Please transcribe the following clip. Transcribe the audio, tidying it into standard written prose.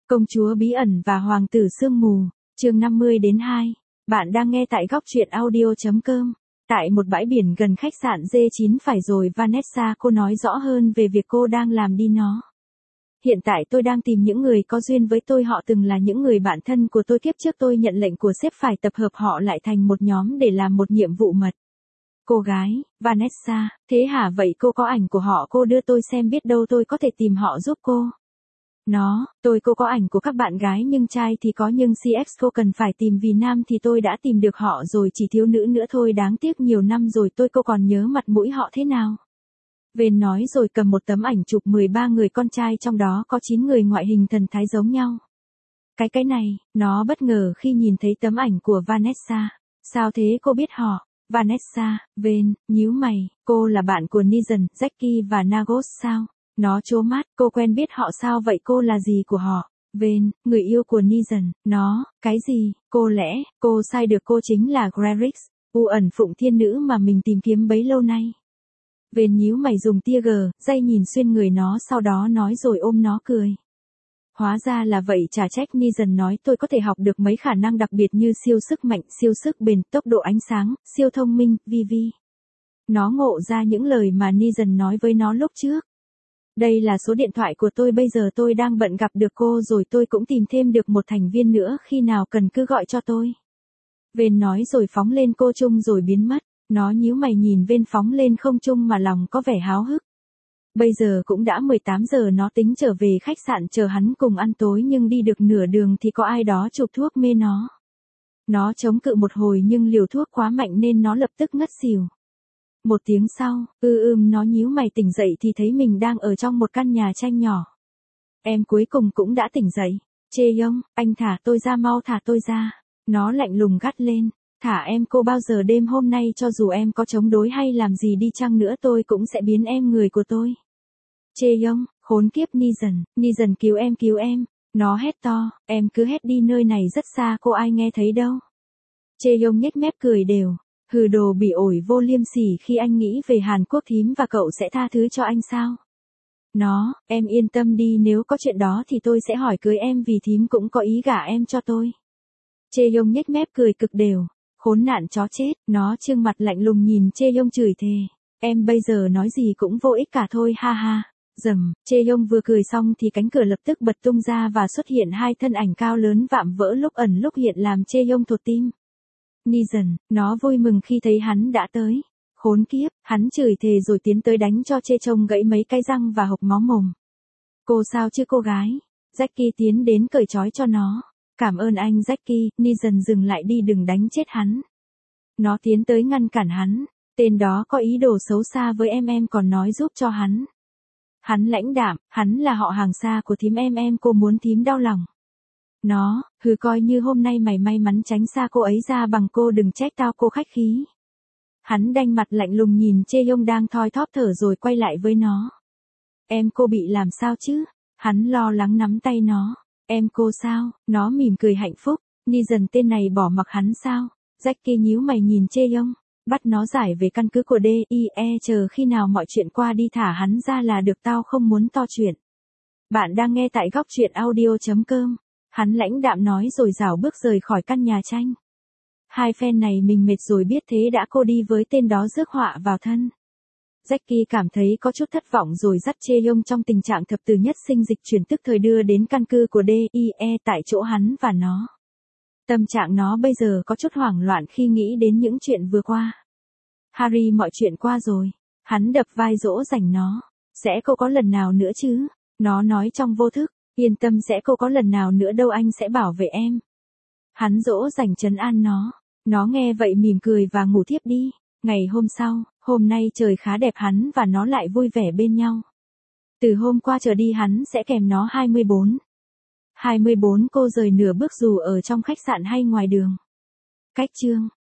Công chúa bí ẩn và hoàng tử sương mù, chương 50-2. Bạn đang nghe tại góc truyện audio.com. Tại một bãi biển gần khách sạn D9 phải rồi Vanessa cô nói rõ hơn về việc cô đang làm đi nó. Hiện tại tôi đang tìm những người có duyên với tôi, họ từng là những người bạn thân của tôi kiếp trước, tôi nhận lệnh của sếp phải tập hợp họ lại thành một nhóm để làm một nhiệm vụ mật. Cô gái, Vanessa, thế hả, vậy cô có ảnh của họ cô đưa tôi xem, biết đâu tôi có thể tìm họ giúp cô. Cô có ảnh của các bạn gái nhưng trai thì có, nhưng CX cô cần phải tìm vì nam thì tôi đã tìm được họ rồi, chỉ thiếu nữ nữa thôi, đáng tiếc nhiều năm rồi cô còn nhớ mặt mũi họ thế nào. Vên nói rồi cầm một tấm ảnh chụp 13 người con trai, trong đó có 9 người ngoại hình thần thái giống nhau. Cái này, nó bất ngờ khi nhìn thấy tấm ảnh của Vanessa. Sao thế, cô biết họ? Vanessa, Vên, nhíu mày, cô là bạn của Negan, Jackie và Nagos sao? Nó trố mắt, cô quen biết họ sao vậy, cô là gì của họ? Vên, người yêu của Negan. Cái gì? Cô lẽ, cô sai được, cô chính là Grerix, ẩn phụng thiên nữ mà mình tìm kiếm bấy lâu nay. Vên nhíu mày dùng tia dây nhìn xuyên người nó, sau đó nói rồi ôm nó cười. Hóa ra là vậy, chả trách Negan nói tôi có thể học được mấy khả năng đặc biệt như siêu sức mạnh, siêu sức bền, tốc độ ánh sáng, siêu thông minh, VV. Nó ngộ ra những lời mà Negan nói với nó lúc trước. Đây là số điện thoại của tôi, bây giờ tôi đang bận gặp được cô rồi, tôi cũng tìm thêm được một thành viên nữa, khi nào cần cứ gọi cho tôi. Vên nói rồi phóng lên cô trung rồi biến mất. Nó nhíu mày nhìn Vên phóng lên không trung mà lòng có vẻ háo hức. Bây giờ cũng đã 18 giờ, nó tính trở về khách sạn chờ hắn cùng ăn tối, nhưng đi được nửa đường thì có ai đó chụp thuốc mê nó. Nó chống cự một hồi nhưng liều thuốc quá mạnh nên nó lập tức ngất xỉu. Một tiếng sau, nó nhíu mày tỉnh dậy thì thấy mình đang ở trong một căn nhà tranh nhỏ. Em cuối cùng cũng đã tỉnh dậy. Chae-young, anh thả tôi ra, mau thả tôi ra. Nó lạnh lùng gắt lên. Thả em, cô bao giờ đêm hôm nay cho dù em có chống đối hay làm gì đi chăng nữa tôi cũng sẽ biến em người của tôi. Chae-young, khốn kiếp, Negan cứu em. Nó hét to, em cứ hét đi, nơi này rất xa, cô ai nghe thấy đâu. Chae-young nhếch mép cười đều. Hừ, đồ bị ổi vô liêm sỉ, khi anh nghĩ về Hàn Quốc thím và cậu sẽ tha thứ cho anh sao? Em yên tâm đi, nếu có chuyện đó thì tôi sẽ hỏi cưới em vì thím cũng có ý gả em cho tôi. Chae-young nhếch mép cười cực đều. Khốn nạn chó chết, nó trương mặt lạnh lùng nhìn Chae-young chửi thề. Em bây giờ nói gì cũng vô ích cả thôi, ha ha. Rầm, Chae-young vừa cười xong thì cánh cửa lập tức bật tung ra và xuất hiện hai thân ảnh cao lớn vạm vỡ lúc ẩn lúc hiện làm Chae-young thột tim. Negan, nó vui mừng khi thấy hắn đã tới. Khốn kiếp, hắn chửi thề rồi tiến tới đánh cho Chae-young gãy mấy cái răng và hộc máu mồm. Cô sao chứ cô gái? Jackie tiến đến cởi trói cho nó. Cảm ơn anh Jackie, Negan dừng lại đi, đừng đánh chết hắn. Nó tiến tới ngăn cản hắn. Tên đó có ý đồ xấu xa với em còn nói giúp cho hắn. Hắn lãnh đạm, hắn là họ hàng xa của thím em, cô muốn thím đau lòng. Coi như hôm nay mày may mắn tránh xa cô ấy ra bằng, cô đừng trách tao, cô khách khí. Hắn đanh mặt lạnh lùng nhìn Chae-young đang thoi thóp thở rồi quay lại với nó. Em cô bị làm sao chứ? Hắn lo lắng nắm tay nó. Em cô sao? Nó mỉm cười hạnh phúc. Negan tên này bỏ mặc hắn sao? Jackie nhíu mày nhìn Chae-young. Bắt nó giải về căn cứ của DIE, chờ khi nào mọi chuyện qua đi thả hắn ra là được, tao không muốn to chuyện. Bạn đang nghe tại góc truyện audio.com. Hắn lãnh đạm nói rồi rảo bước rời khỏi căn nhà tranh. Hai fan này mình mệt rồi, biết thế đã cô đi với tên đó rước họa vào thân. Jackie cảm thấy có chút thất vọng rồi dắt Chae-young trong tình trạng thập tử nhất sinh dịch chuyển tức thời đưa đến căn cứ của DIE tại chỗ hắn và nó. Tâm trạng nó bây giờ có chút hoảng loạn khi nghĩ đến những chuyện vừa qua. Harry, mọi chuyện qua rồi. Hắn đập vai dỗ dành nó. Sẽ cô có lần nào nữa chứ? Nó nói trong vô thức. Yên tâm, sẽ cô có lần nào nữa đâu, anh sẽ bảo vệ em. Hắn dỗ dành trấn an nó. Nó nghe vậy mỉm cười và ngủ thiếp đi. Ngày hôm sau, hôm nay trời khá đẹp, hắn và nó lại vui vẻ bên nhau. Từ hôm qua trở đi hắn sẽ kèm nó 24 cô rời nửa bước dù ở trong khách sạn hay ngoài đường. Cách chương